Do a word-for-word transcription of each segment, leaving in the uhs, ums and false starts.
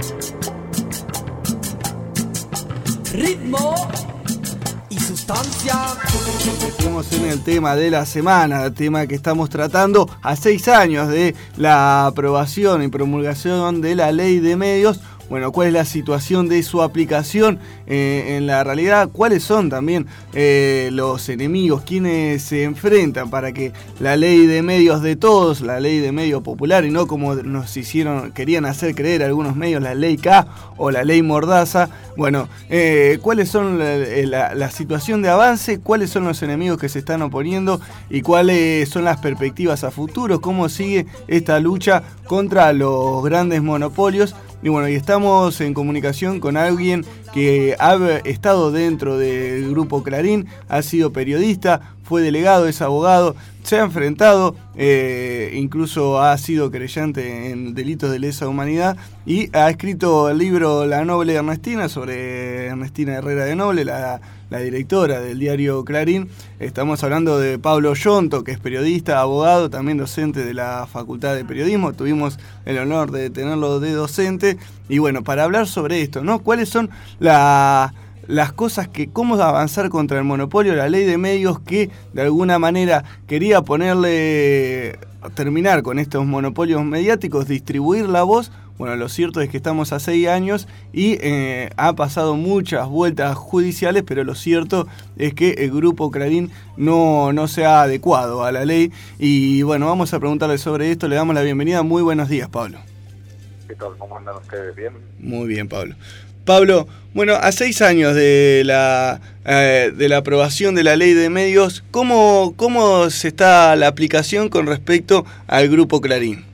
Ritmo y sustancia. Estamos en el tema de la semana, el tema que estamos tratando a seis años de la aprobación y promulgación de la ley de medios. Bueno, ¿cuál es la situación de su aplicación eh, en la realidad? ¿Cuáles son también eh, los enemigos, quienes se enfrentan para que la ley de medios de todos, la ley de medio popular, y no como nos hicieron, querían hacer creer algunos medios, la ley K o la ley Mordaza? Bueno, eh, ¿cuáles son la, la, la situación de avance? ¿Cuáles son los enemigos que se están oponiendo? ¿Y cuáles son las perspectivas a futuro? ¿Cómo sigue esta lucha contra los grandes monopolios? Y bueno, y estamos en comunicación con alguien que ha estado dentro del Grupo Clarín, ha sido periodista, fue delegado, es abogado, se ha enfrentado, eh, incluso ha sido querellante en delitos de lesa humanidad y ha escrito el libro La Noble Ernestina sobre Ernestina Herrera de Noble, la, la directora del diario Clarín. Estamos hablando de Pablo Yonto, que es periodista, abogado, también docente de la Facultad de Periodismo. Tuvimos el honor de tenerlo de docente. Y bueno, para hablar sobre esto, ¿no? ¿Cuáles son la... las cosas que, cómo avanzar contra el monopolio, la ley de medios que de alguna manera quería ponerle, terminar con estos monopolios mediáticos, distribuir la voz? Bueno, lo cierto es que estamos a seis años y eh, ha pasado muchas vueltas judiciales, pero lo cierto es que el Grupo Clarín no, no se ha adecuado a la ley. Y bueno, vamos a preguntarle sobre esto, le damos la bienvenida. Muy buenos días, Pablo. ¿Qué tal? ¿Cómo andan ustedes? ¿Bien? Muy bien, Pablo. Pablo, bueno, a seis años de la eh, de la aprobación de la ley de medios, ¿cómo, cómo se está la aplicación con respecto al Grupo Clarín?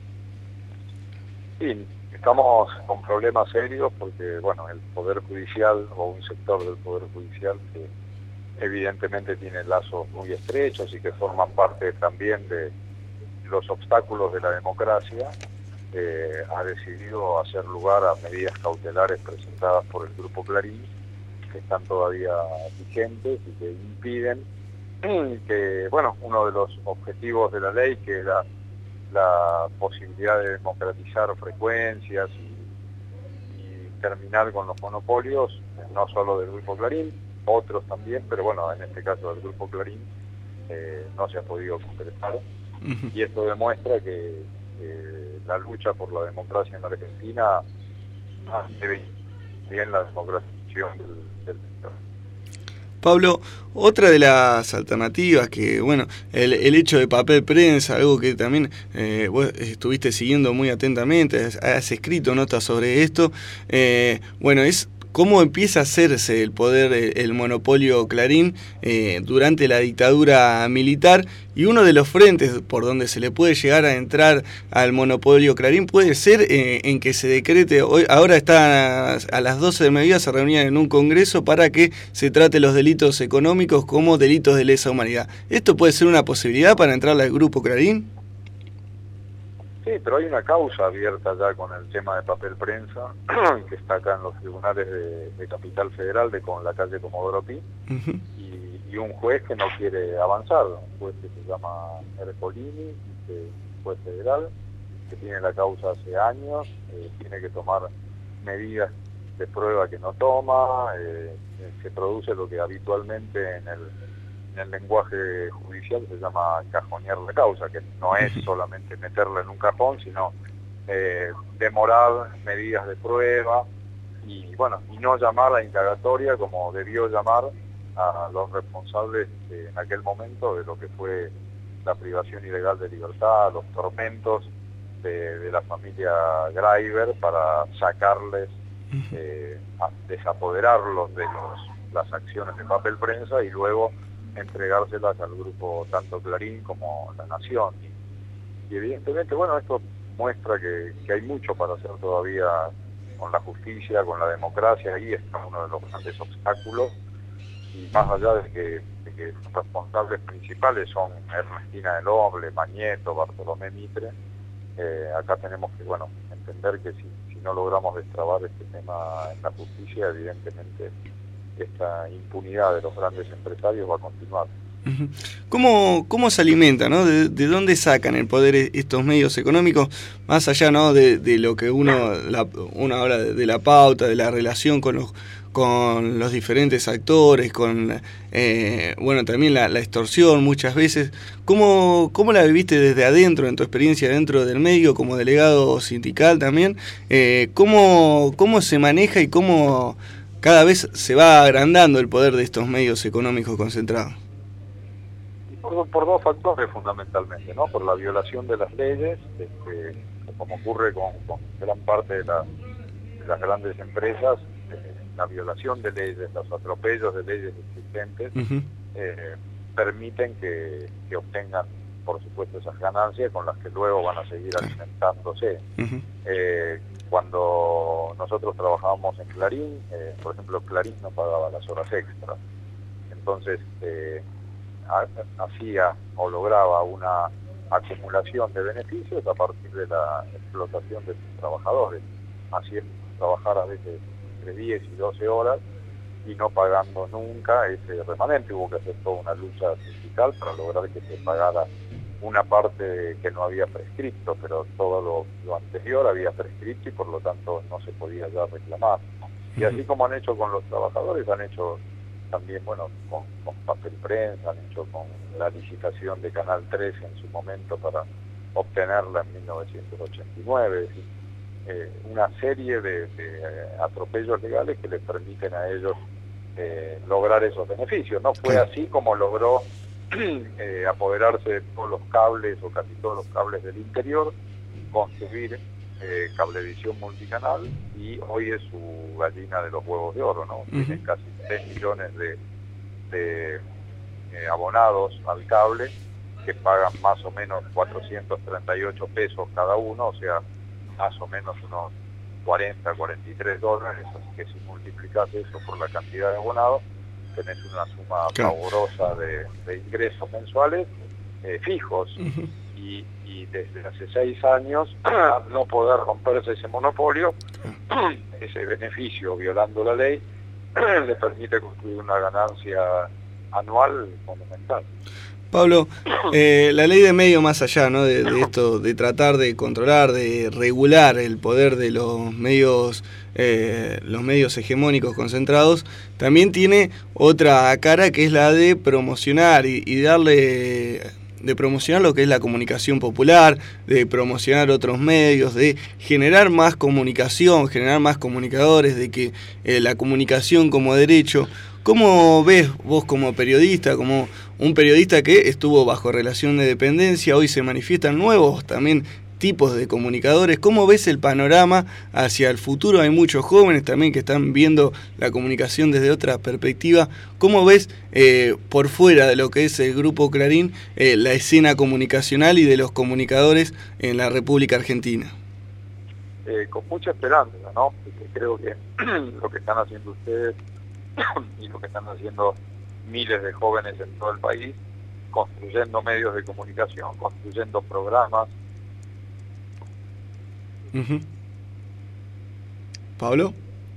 Sí, estamos con problemas serios porque, bueno, el Poder Judicial o un sector del Poder Judicial que evidentemente tiene lazos muy estrechos y que forman parte también de los obstáculos de la democracia, Eh, ha decidido hacer lugar a medidas cautelares presentadas por el Grupo Clarín, que están todavía vigentes y que impiden que, bueno, uno de los objetivos de la ley, que era la posibilidad de democratizar frecuencias y, y terminar con los monopolios, no solo del Grupo Clarín, otros también, pero bueno, en este caso del Grupo Clarín, eh, no se ha podido concretar. Uh-huh. Y esto demuestra que eh, la lucha por la democracia en la Argentina debe bien la democratización del, del sector. Pablo, otra de las alternativas que, bueno, el, el hecho de papel prensa, algo que también eh, vos estuviste siguiendo muy atentamente, has, has escrito notas sobre esto, eh, bueno, es cómo empieza a hacerse el poder, el, el monopolio Clarín eh, durante la dictadura militar, y uno de los frentes por donde se le puede llegar a entrar al monopolio Clarín puede ser eh, en que se decrete, hoy, ahora están a, a las doce del mediodía, se reunían en un congreso para que se trate los delitos económicos como delitos de lesa humanidad. ¿Esto puede ser una posibilidad para entrar al Grupo Clarín? Sí, pero hay una causa abierta ya con el tema de papel prensa, que está acá en los tribunales de, de Capital Federal, de con la calle Comodoro Pi, uh-huh. y, y un juez que no quiere avanzar, un juez que se llama Ercolini, que es un juez federal, que tiene la causa hace años, eh, tiene que tomar medidas de prueba que no toma, eh, se produce lo que habitualmente en el en el lenguaje judicial se llama cajonear la causa, que no es solamente meterla en un cajón, sino eh, demorar medidas de prueba y bueno, y no llamar a indagatoria como debió llamar a los responsables de, en aquel momento de lo que fue la privación ilegal de libertad, los tormentos de, de la familia Greiber para sacarles, eh, a desapoderarlos de los, las acciones de papel prensa y luego entregárselas al grupo tanto Clarín como La Nación. Y, y evidentemente, bueno, esto muestra que, que hay mucho para hacer todavía con la justicia, con la democracia. Ahí está uno de los grandes obstáculos, y más allá de que, de que los responsables principales son Ernestina de Noble, Mañeto, Bartolomé Mitre, eh, acá tenemos que, bueno, entender que si, si no logramos destrabar este tema en la justicia, evidentemente esta impunidad de los grandes empresarios va a continuar. ¿Cómo, cómo se alimenta, ¿no? ¿De, de dónde sacan el poder estos medios económicos? Más allá, ¿no? de, de lo que uno, la, uno habla de, de la pauta, de la relación con los, con los diferentes actores, con, eh, bueno, también la, la extorsión muchas veces. ¿Cómo, ¿Cómo la viviste desde adentro, en tu experiencia dentro del medio, como delegado sindical también? Eh, ¿cómo, ¿Cómo se maneja y cómo cada vez se va agrandando el poder de estos medios económicos concentrados? Por, por dos factores fundamentalmente, ¿no? Por la violación de las leyes, este, como ocurre con, con gran parte de, la, de las grandes empresas, eh, la violación de leyes, los atropellos de leyes existentes, uh-huh. eh, permiten que, que obtengan, por supuesto, esas ganancias con las que luego van a seguir alimentándose. Uh-huh. eh, cuando nosotros trabajábamos en Clarín, eh, por ejemplo, Clarín no pagaba las horas extras. Entonces, eh, hacía o lograba una acumulación de beneficios a partir de la explotación de sus trabajadores, haciendo trabajar a veces entre diez y doce horas y no pagando nunca ese remanente. Hubo que hacer toda una lucha sindical para lograr que se pagara una parte que no había prescrito, pero todo lo, lo anterior había prescrito y por lo tanto no se podía ya reclamar. Y así como han hecho con los trabajadores, han hecho también, bueno, con, con papel prensa, han hecho con la licitación de Canal trece en su momento para obtenerla en mil novecientos ochenta y nueve, es decir, eh, una serie de, de atropellos legales que les permiten a ellos eh, lograr esos beneficios. No fue así como logró eh, apoderarse de todos los cables o casi todos los cables del interior, construir Eh, Cablevisión multicanal, y hoy es su gallina de los huevos de oro, ¿no? Uh-huh. Tiene casi tres millones de, de eh, abonados al cable que pagan más o menos cuatrocientos treinta y ocho pesos cada uno, o sea, más o menos unos cuarenta, cuarenta y tres dólares, así que si multiplicas eso por la cantidad de abonados, tenés una suma claro. pavorosa de, de ingresos mensuales eh, fijos. Uh-huh. Y, y desde hace seis años, al no poder romperse ese monopolio, ese beneficio violando la ley, le permite construir una ganancia anual monumental. Pablo, eh, la ley de medio, más allá, ¿no? de, de esto, de tratar de controlar, de regular el poder de los medios, eh, los medios hegemónicos concentrados, también tiene otra cara que es la de promocionar y, y darle... de promocionar lo que es la comunicación popular, de promocionar otros medios, de generar más comunicación, generar más comunicadores, de que eh, la comunicación como derecho. ¿Cómo ves vos como periodista, como un periodista que estuvo bajo relación de dependencia, hoy se manifiestan nuevos también tipos de comunicadores? ¿Cómo ves el panorama hacia el futuro? Hay muchos jóvenes también que están viendo la comunicación desde otra perspectiva. ¿Cómo ves eh, por fuera de lo que es el Grupo Clarín eh, la escena comunicacional y de los comunicadores en la República Argentina? Eh, con mucha esperanza, ¿no? Porque creo que lo que están haciendo ustedes y lo que están haciendo miles de jóvenes en todo el país, construyendo medios de comunicación, construyendo programas. Uh-huh. ¿Pablo?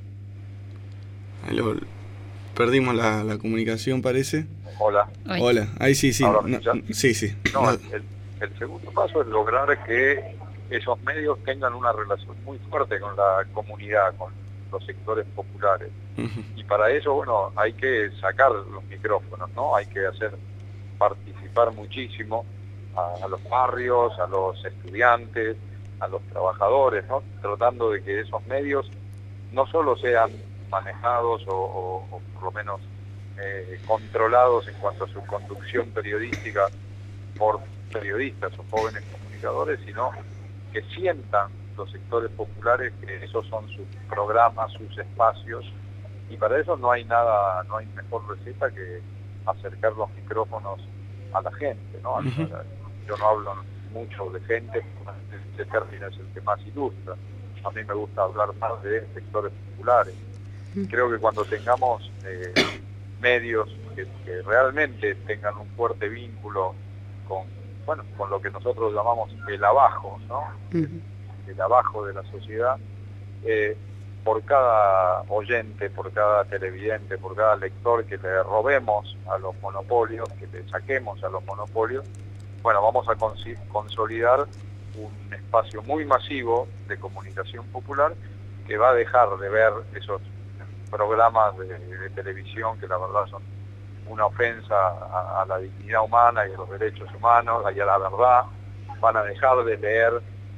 Lo, perdimos la, la comunicación, parece. Hola. Hola, ahí sí, sí. No, sí, sí. No, el, el segundo paso es lograr que esos medios tengan una relación muy fuerte con la comunidad, con los sectores populares. Uh-huh. Y para eso, bueno, hay que sacar los micrófonos, ¿no? Hay que hacer participar muchísimo a, a los barrios, a los estudiantes, a los trabajadores, ¿no? Tratando de que esos medios no solo sean manejados o, o, o por lo menos eh, controlados en cuanto a su conducción periodística por periodistas o jóvenes comunicadores, sino que sientan los sectores populares que esos son sus programas, sus espacios, y para eso no hay nada, no hay mejor receta que acercar los micrófonos a la gente, ¿no? Uh-huh. Yo no hablo mucho de gente, ese término es el que más ilustra. A mí me gusta hablar más de sectores populares. Creo que cuando tengamos eh, medios que, que realmente tengan un fuerte vínculo con, bueno, con lo que nosotros llamamos el abajo, ¿no? Uh-huh. El abajo de la sociedad, eh, por cada oyente, por cada televidente, por cada lector que le robemos a los monopolios, que le saquemos a los monopolios, bueno, vamos a consolidar un espacio muy masivo de comunicación popular que va a dejar de ver esos programas de, de televisión que la verdad son una ofensa a, a la dignidad humana y a los derechos humanos y a la verdad. Van a dejar de leer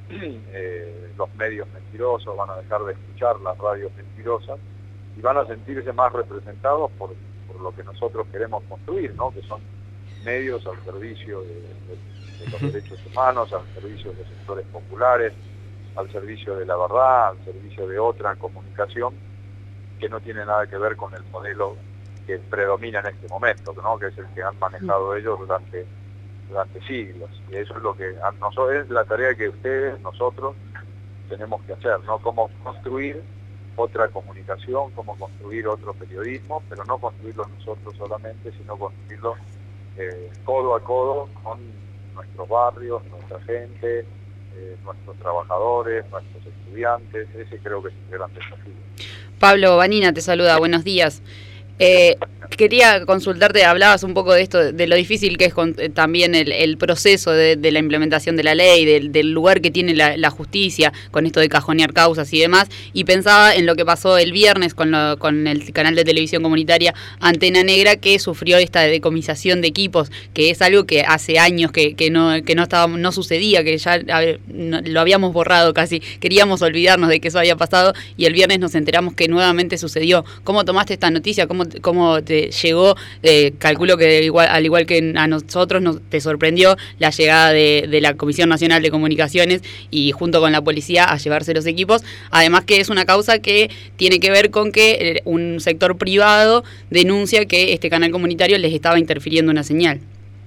eh, los medios mentirosos, van a dejar de escuchar las radios mentirosas y van a sentirse más representados por, por lo que nosotros queremos construir, ¿no? Que son medios al servicio de, de, de los derechos humanos, al servicio de los sectores populares, al servicio de la verdad, al servicio de otra comunicación que no tiene nada que ver con el modelo que predomina en este momento, ¿no? Que es el que han manejado ellos durante durante siglos, y eso es lo que a nosotros es la tarea que ustedes, nosotros tenemos que hacer, ¿no? Cómo construir otra comunicación, cómo construir otro periodismo, pero no construirlo nosotros solamente, sino construirlo eh, codo a codo con nuestros barrios, nuestra gente, eh, nuestros trabajadores, nuestros estudiantes. Ese creo que es un gran desafío. Pablo Vanina te saluda, buenos días. Eh, quería consultarte, hablabas un poco de esto, de lo difícil que es con, eh, también el, el proceso de, de la implementación de la ley, del, del lugar que tiene la, la justicia con esto de cajonear causas y demás, y pensaba en lo que pasó el viernes con, lo, con el canal de televisión comunitaria Antena Negra, que sufrió esta decomisación de equipos, que es algo que hace años que, que, no, que no, estaba, no sucedía, que ya a ver, no, lo habíamos borrado casi, queríamos olvidarnos de que eso había pasado, y el viernes nos enteramos que nuevamente sucedió. ¿Cómo tomaste esta noticia? ¿Cómo cómo te llegó? Eh, calculo que igual, al igual que a nosotros nos, te sorprendió la llegada de, de la Comisión Nacional de Comunicaciones y junto con la policía a llevarse los equipos, además que es una causa que tiene que ver con que un sector privado denuncia que este canal comunitario les estaba interfiriendo una señal.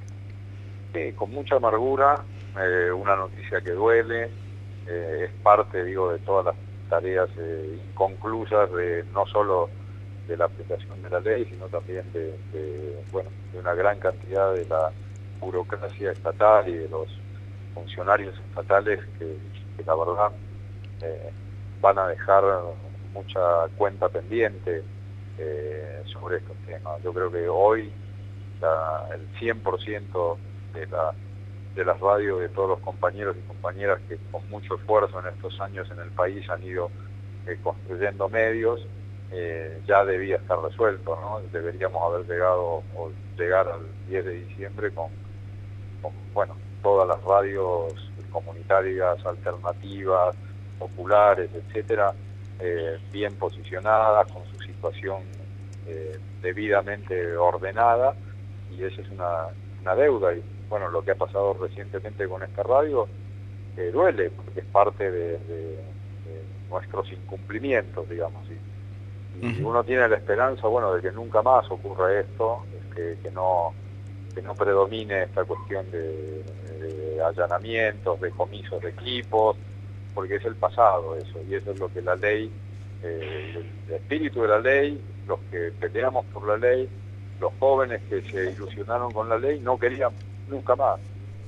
Sí, con mucha amargura, eh, una noticia que duele, eh, es parte, digo, de todas las tareas eh, inconclusas de no solo de la aplicación de la ley, sino también de, de, bueno, de una gran cantidad de la burocracia estatal y de los funcionarios estatales que, que la verdad eh, van a dejar mucha cuenta pendiente eh, sobre estos temas. Yo creo que hoy la, el cien por ciento de, la, de las radios de todos los compañeros y compañeras que con mucho esfuerzo en estos años en el país han ido eh, construyendo medios, Eh, ya debía estar resuelto, ¿no? Deberíamos haber llegado o llegar al diez de diciembre con, con bueno, todas las radios comunitarias, alternativas, populares, etcétera, eh, bien posicionadas, con su situación eh, debidamente ordenada, y esa es una, una deuda. Y bueno, lo que ha pasado recientemente con esta radio eh, duele, porque es parte de, de, de nuestros incumplimientos, digamos. Y, y uno tiene la esperanza, bueno, de que nunca más ocurra esto, que, que no que no predomine esta cuestión de, de allanamientos, de comisos de equipos, porque es el pasado eso, y eso es lo que la ley, eh, el espíritu de la ley, los que peleamos por la ley, los jóvenes que se ilusionaron con la ley, no querían nunca más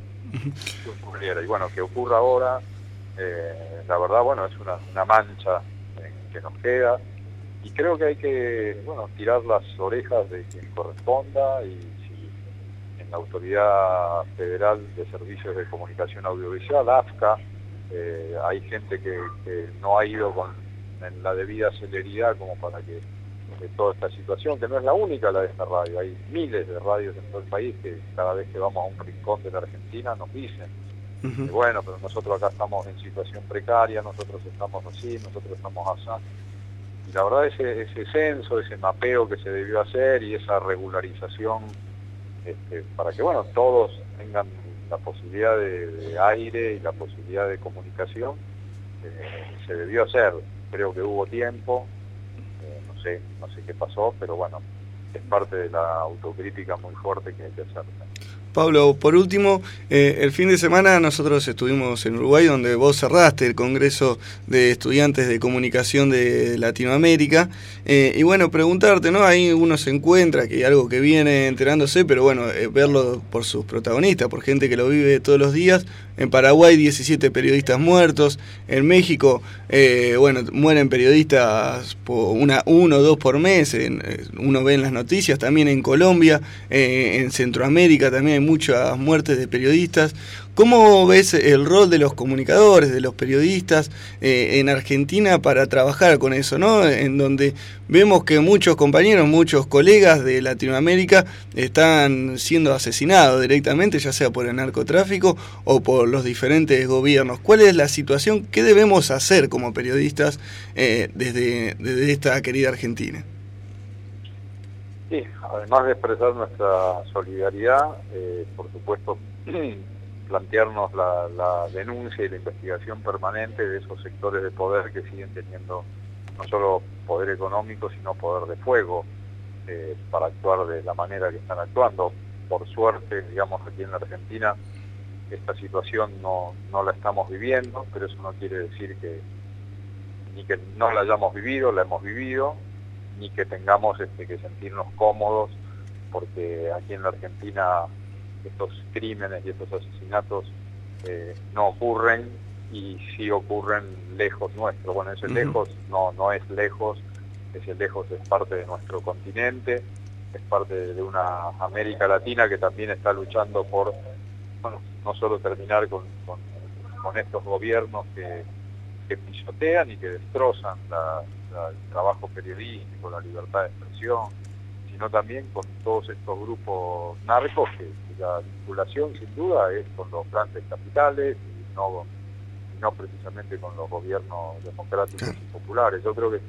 que ocurriera. Y bueno, que ocurra ahora, eh, la verdad, bueno, es una, una mancha eh, que nos queda. Y creo que hay que, bueno, tirar las orejas de quien corresponda, y si en la Autoridad Federal de Servicios de Comunicación Audiovisual, A F C A, eh, hay gente que, que no ha ido con en la debida celeridad como para que de toda esta situación, que no es la única la de esta radio, hay miles de radios en todo el país que cada vez que vamos a un rincón de la Argentina nos dicen, uh-huh. que, bueno, pero nosotros acá estamos en situación precaria, nosotros estamos así, nosotros estamos así. Y la verdad ese, ese censo, ese mapeo que se debió hacer y esa regularización este, para que bueno todos tengan la posibilidad de, de aire y la posibilidad de comunicación, eh, se debió hacer. Creo que hubo tiempo, eh, no sé, no sé qué pasó, pero bueno, es parte de la autocrítica muy fuerte que hay que hacer. Pablo, por último, eh, el fin de semana nosotros estuvimos en Uruguay, donde vos cerraste el Congreso de Estudiantes de Comunicación de Latinoamérica, eh, y bueno, preguntarte, ¿no? Ahí uno se encuentra que hay algo que viene enterándose, pero bueno, eh, verlo por sus protagonistas, por gente que lo vive todos los días, En Paraguay, diecisiete periodistas muertos. En México, eh, bueno, mueren periodistas por una, uno o dos por mes. En, uno ve en las noticias. También en Colombia, eh, en Centroamérica también hay muchas muertes de periodistas. ¿Cómo ves el rol de los comunicadores, de los periodistas eh, en Argentina para trabajar con eso, ¿no? En donde vemos que muchos compañeros, muchos colegas de Latinoamérica están siendo asesinados directamente, ya sea por el narcotráfico o por los diferentes gobiernos. ¿Cuál es la situación? ¿Qué debemos hacer como periodistas eh, desde, desde esta querida Argentina? Sí, además de expresar nuestra solidaridad, eh, por supuesto, plantearnos la, la denuncia y la investigación permanente de esos sectores de poder que siguen teniendo no solo poder económico, sino poder de fuego eh, para actuar de la manera que están actuando. Por suerte, digamos, aquí en la Argentina, esta situación no, no la estamos viviendo, pero eso no quiere decir que ni que no la hayamos vivido, la hemos vivido, ni que tengamos este, que sentirnos cómodos, porque aquí en la Argentina estos crímenes y estos asesinatos eh, no ocurren y sí ocurren lejos nuestro. Bueno, ese uh-huh. lejos no, no es lejos, ese lejos es parte de nuestro continente, es parte de una América Latina que también está luchando por, bueno, no solo terminar con, con, con estos gobiernos que, que pisotean y que destrozan la, la, el trabajo periodístico, la libertad de expresión, sino también con todos estos grupos narcos que la vinculación sin duda es con los grandes capitales y no, y no precisamente con los gobiernos democráticos y populares. Yo creo que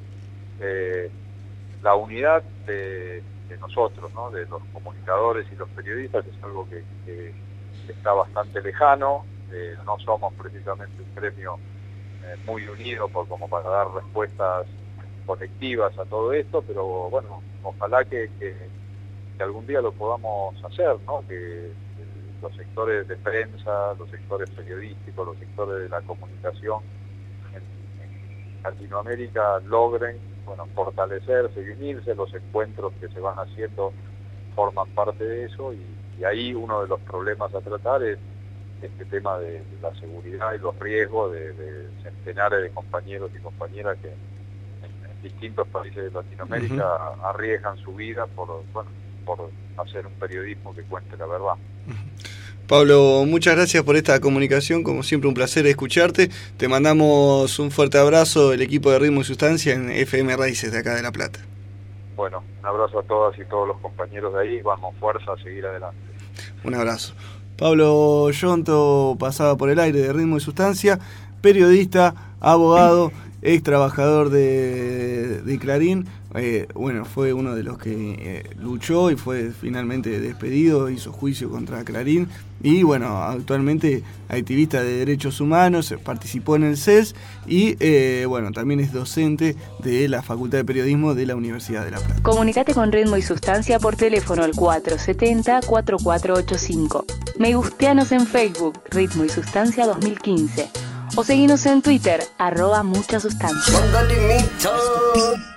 eh, la unidad de, de nosotros, ¿no? De los comunicadores y los periodistas, es algo que, que está bastante lejano. Eh, no somos precisamente un gremio eh, muy unido por, como para dar respuestas colectivas a todo esto, pero bueno, ojalá que, que, que algún día lo podamos hacer, ¿no? Que los sectores de prensa, los sectores periodísticos, los sectores de la comunicación en, en Latinoamérica logren, bueno, fortalecerse y unirse. Los encuentros que se van haciendo forman parte de eso, y, y ahí uno de los problemas a tratar es este tema de, de la seguridad y los riesgos de, de centenares de compañeros y compañeras que distintos países de Latinoamérica uh-huh. arriesgan su vida por, bueno, por hacer un periodismo que cuente la verdad. Uh-huh. Pablo, muchas gracias por esta comunicación, como siempre un placer escucharte. Te mandamos un fuerte abrazo, el equipo de Ritmo y Sustancia en F M Raíces de acá de La Plata. Bueno, un abrazo a todas y todos los compañeros de ahí, vamos, fuerza a seguir adelante. Un abrazo. Pablo Yonto pasaba por el aire de Ritmo y Sustancia, periodista, abogado, ex trabajador de, de Clarín. Eh, bueno, fue uno de los que eh, luchó y fue finalmente despedido, hizo juicio contra Clarín y bueno, actualmente activista de derechos humanos, participó en el C E S y eh, bueno, también es docente de la Facultad de Periodismo de la Universidad de La Plata. Comunicate con Ritmo y Sustancia por teléfono al cuatro siete cero, cuatro cuatro ocho cinco. Me gusteanos en Facebook, Ritmo y Sustancia dos mil quince. O seguinos en Twitter, arroba mucha sustancia.